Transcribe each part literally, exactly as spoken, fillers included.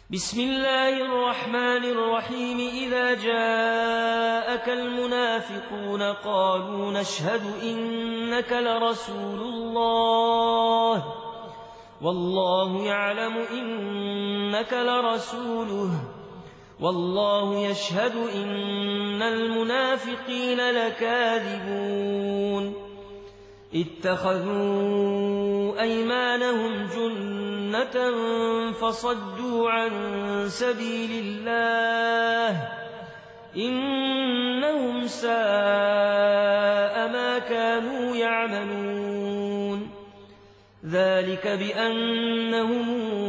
بسم الله الرحمن الرحيم إذا جاءك المنافقون قالوا نشهد إنك لرسول الله والله يعلم إنك لرسوله والله يشهد إن المنافقين لكاذبون اتخذوا أيمانهم جنة فصدوا عن سبيل الله إنهم ساء ما كانوا يعملون ذلك بأنهم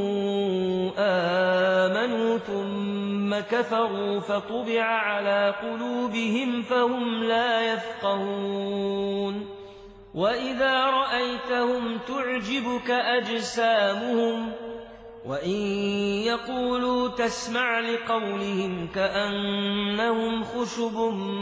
آمنوا ثم كفروا فطبع على قلوبهم فهم لا يفقهون وإذا رأيتهم تعجبك أجسامهم وإن يقولوا تسمع لقولهم كأنهم خشب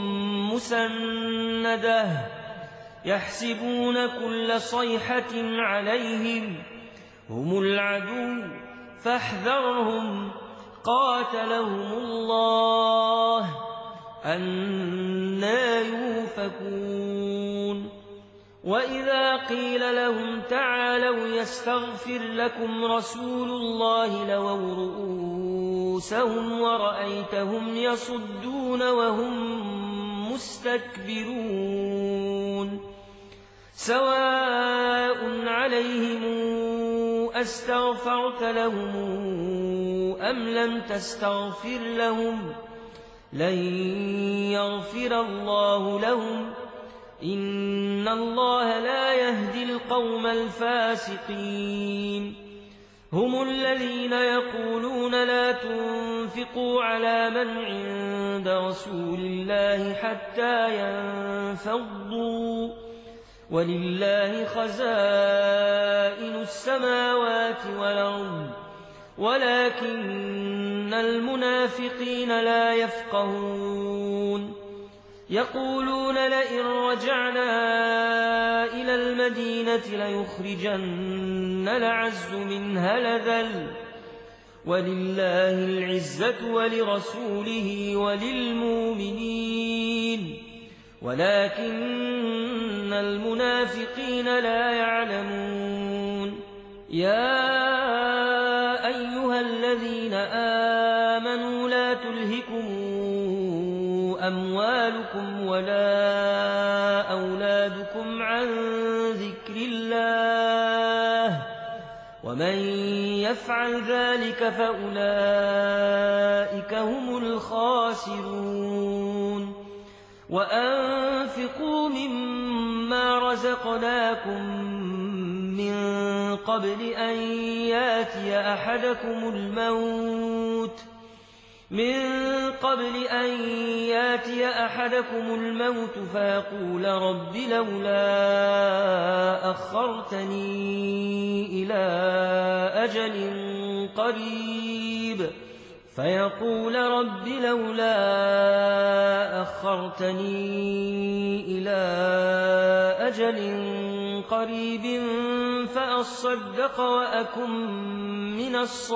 مسندة يحسبون كل صيحة عليهم هم العدو فاحذرهم قاتلهم الله أنى يؤفكون وإذا قيل لهم تعالوا يستغفر لكم رسول الله لووا رؤوسهم ورأيتهم يصدون وهم مستكبرون سواء عليهم أستغفرت لهم أم لم تستغفر لهم لن يغفر الله لهم إن الله لا يهدي القوم الفاسقين هم الذين يقولون لا تنفقوا على من عند رسول الله حتى ينفضوا ولله خزائن السماوات والأرض ولكن المنافقين لا يفقهون يقولون لئن رجعنا إلى المدينة ليخرجن الأعز منها الأذل ولله العزة ولرسوله وللمؤمنين ولكن المنافقين لا يعلمون يا أيها الذين آمنوا لا تلهكم أموالكم ولا أولادكم عن ذكر الله ومن يفعل ذلك فأولئك هم الخاسرون وأنفقوا مما رزقناكم من قبل أن ياتي أحدكم الموت من قبل أن ياتي أحدكم الموت فيقول رب لولا أخرتني إلى أجل قريب فيقول رب لولا أخرتني إلى أجل قريب فأصدق وأكن من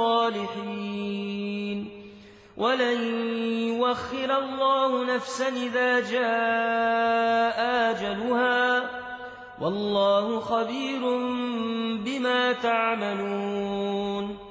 الصالحين ولن يوخر الله نفسا إذا جاء أجلها والله خبير بما تعملون